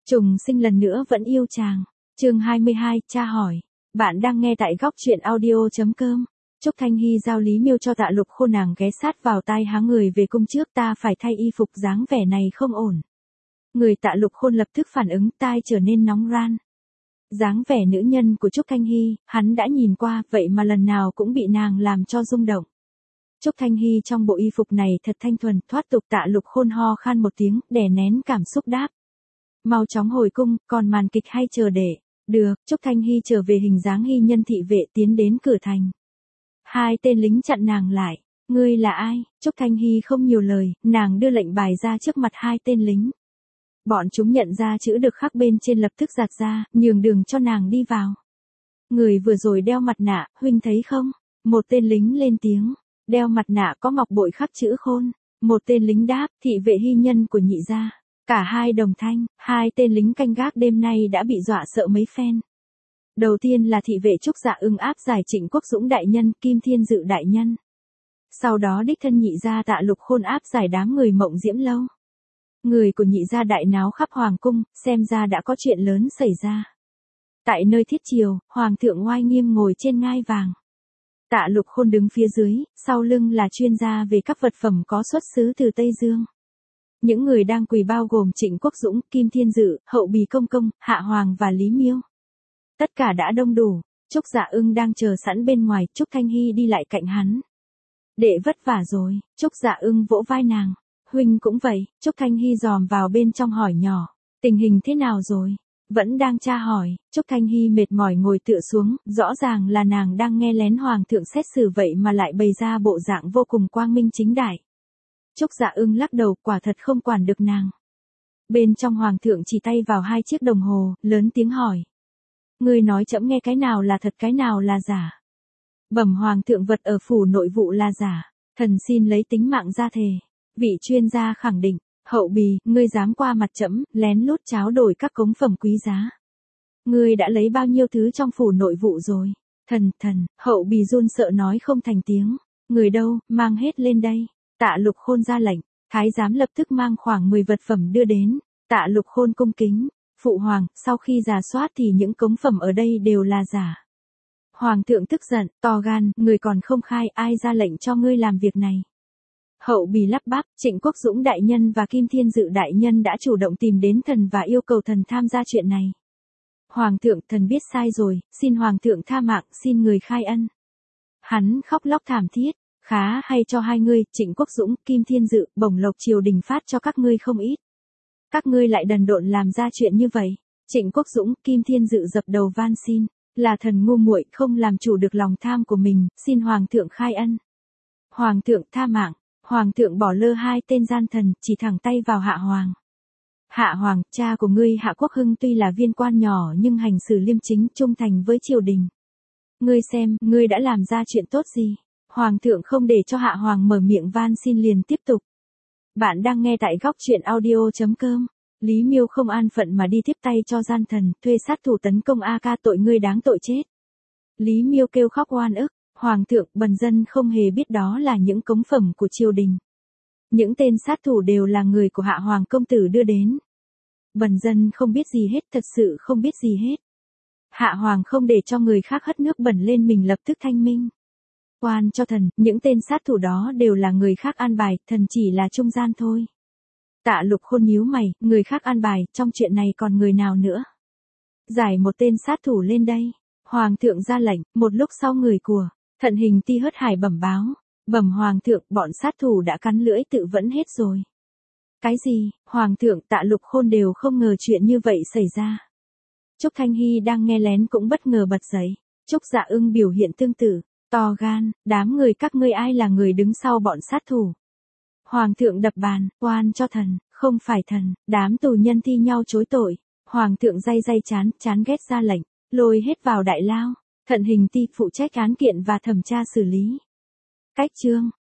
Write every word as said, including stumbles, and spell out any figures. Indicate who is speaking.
Speaker 1: Trùng sinh lần nữa vẫn yêu chàng. Chương hai mươi hai, cha hỏi. Bạn đang nghe tại góc truyện audio.com. Trúc Thanh Hy giao Lý Miêu cho Tạ Lục Khôn, nàng ghé sát vào tai há người về cung trước, ta phải thay y phục, dáng vẻ này không ổn. Người Tạ Lục Khôn lập tức phản ứng, tai trở nên nóng ran. Dáng vẻ nữ nhân của Trúc Thanh Hy, hắn đã nhìn qua, vậy mà lần nào cũng bị nàng làm cho rung động. Trúc Thanh Hy trong bộ y phục này thật thanh thuần, thoát tục. Tạ Lục Khôn ho khan một tiếng, đè nén cảm xúc đáp. Mau chóng hồi cung, còn màn kịch hay chờ để. Được, Trúc Thanh Hy trở về hình dáng hy nhân thị vệ tiến đến cửa thành. Hai tên lính chặn nàng lại. Ngươi là ai? Trúc Thanh Hy không nhiều lời, nàng đưa lệnh bài ra trước mặt hai tên lính. Bọn chúng nhận ra chữ được khắc bên trên lập tức giạt ra, nhường đường cho nàng đi vào. Người vừa rồi đeo mặt nạ, huynh thấy không? Một tên lính lên tiếng. Đeo mặt nạ có ngọc bội khắc chữ Khôn. Một tên lính đáp, thị vệ hy nhân của nhị gia. Cả hai đồng thanh, hai tên lính canh gác đêm nay đã bị dọa sợ mấy phen. Đầu tiên là thị vệ Trúc Dạ Ưng áp giải Trịnh Quốc Dũng đại nhân, Kim Thiên Dự đại nhân. Sau đó đích thân nhị gia Tạ Lục Khôn áp giải đám người Mộng Diễm Lâu. Người của nhị gia đại náo khắp hoàng cung, xem ra đã có chuyện lớn xảy ra. Tại nơi thiết triều, hoàng thượng oai nghiêm ngồi trên ngai vàng. Tạ Lục Khôn đứng phía dưới, sau lưng là chuyên gia về các vật phẩm có xuất xứ từ Tây Dương. Những người đang quỳ bao gồm Trịnh Quốc Dũng, Kim Thiên Dự, Hậu Bì Công Công, Hạ Hoàng và Lý Miêu. Tất cả đã đông đủ. Trúc Dạ Ưng đang chờ sẵn bên ngoài, Trúc Thanh Hy đi lại cạnh hắn. Đệ vất vả rồi. Trúc Dạ Ưng vỗ vai nàng. Huynh cũng vậy. Trúc Thanh Hy dòm vào bên trong hỏi nhỏ. Tình hình thế nào rồi? Vẫn đang tra hỏi. Trúc Thanh Hy mệt mỏi ngồi tựa xuống, rõ ràng là nàng đang nghe lén hoàng thượng xét xử vậy mà lại bày ra bộ dạng vô cùng quang minh chính đại. Trúc Dạ Ưng lắc đầu, quả thật không quản được nàng. Bên trong hoàng thượng chỉ tay vào hai chiếc đồng hồ, lớn tiếng hỏi. Ngươi nói chậm nghe, cái nào là thật cái nào là giả? Bẩm hoàng thượng, vật ở phủ nội vụ là giả. Thần xin lấy tính mạng ra thề. Vị chuyên gia khẳng định. Hậu Bì, ngươi dám qua mặt trẫm, lén lút tráo đổi các cống phẩm quý giá. Ngươi đã lấy bao nhiêu thứ trong phủ nội vụ rồi? Thần, thần, Hậu Bì run sợ nói không thành tiếng. Người đâu, mang hết lên đây. Tạ Lục Khôn ra lệnh, thái giám lập tức mang khoảng mười vật phẩm đưa đến. Tạ Lục Khôn cung kính. Phụ hoàng, sau khi rà soát thì những cống phẩm ở đây đều là giả. Hoàng thượng tức giận, to gan, người còn không khai, ai ra lệnh cho ngươi làm việc này? Hậu Bì lắp bắp, Trịnh Quốc Dũng đại nhân và Kim Thiên Dự đại nhân đã chủ động tìm đến thần và yêu cầu thần tham gia chuyện này. Hoàng thượng, thần biết sai rồi, xin hoàng thượng tha mạng, xin người khai ân. Hắn khóc lóc thảm thiết. Khá hay cho hai ngươi, Trịnh Quốc Dũng, Kim Thiên Dự, bổng lộc triều đình phát cho các ngươi không ít. Các ngươi lại đần độn làm ra chuyện như vậy. Trịnh Quốc Dũng, Kim Thiên Dự dập đầu van xin, là thần ngu muội không làm chủ được lòng tham của mình, xin hoàng thượng khai ân. Hoàng thượng tha mạng. Hoàng thượng bỏ lơ hai tên gian thần, chỉ thẳng tay vào Hạ Hoàng. Hạ Hoàng, cha của ngươi Hạ Quốc Hưng tuy là viên quan nhỏ nhưng hành xử liêm chính, trung thành với triều đình. Ngươi xem, ngươi đã làm ra chuyện tốt gì? Hoàng thượng không để cho Hạ Hoàng mở miệng van xin liền tiếp tục. Bạn đang nghe tại góc truyện audio.com. Lý Miêu không an phận mà đi tiếp tay cho gian thần, thuê sát thủ tấn công A Ca, tội ngươi đáng tội chết. Lý Miêu kêu khóc oan ức. Hoàng thượng, bần dân không hề biết đó là những cống phẩm của triều đình. Những tên sát thủ đều là người của Hạ Hoàng công tử đưa đến. Bần dân không biết gì hết, thật sự không biết gì hết. Hạ Hoàng không để cho người khác hất nước bẩn lên mình, lập tức thanh minh. Oan cho thần, những tên sát thủ đó đều là người khác an bài, thần chỉ là trung gian thôi. Tạ Lục Khôn nhíu mày, người khác an bài, trong chuyện này còn người nào nữa? Giải một tên sát thủ lên đây. Hoàng thượng ra lệnh, một lúc sau người của Thận Hình Ti hớt hải bẩm báo. Bẩm hoàng thượng, bọn sát thủ đã cắn lưỡi tự vẫn hết rồi. Cái gì? Hoàng thượng, Tạ Lục Khôn đều không ngờ chuyện như vậy xảy ra. Trúc Thanh Hy đang nghe lén cũng bất ngờ bật dậy. Trúc Dạ Ưng biểu hiện tương tự. To gan, đám người các ngươi ai là người đứng sau bọn sát thủ? Hoàng thượng đập bàn, oan cho thần, không phải thần, đám tù nhân thi nhau chối tội. Hoàng thượng day day chán, chán ghét ra lệnh, lôi hết vào đại lao. Thận Hình Ti phụ trách án kiện và thẩm tra xử lý. Cách chương,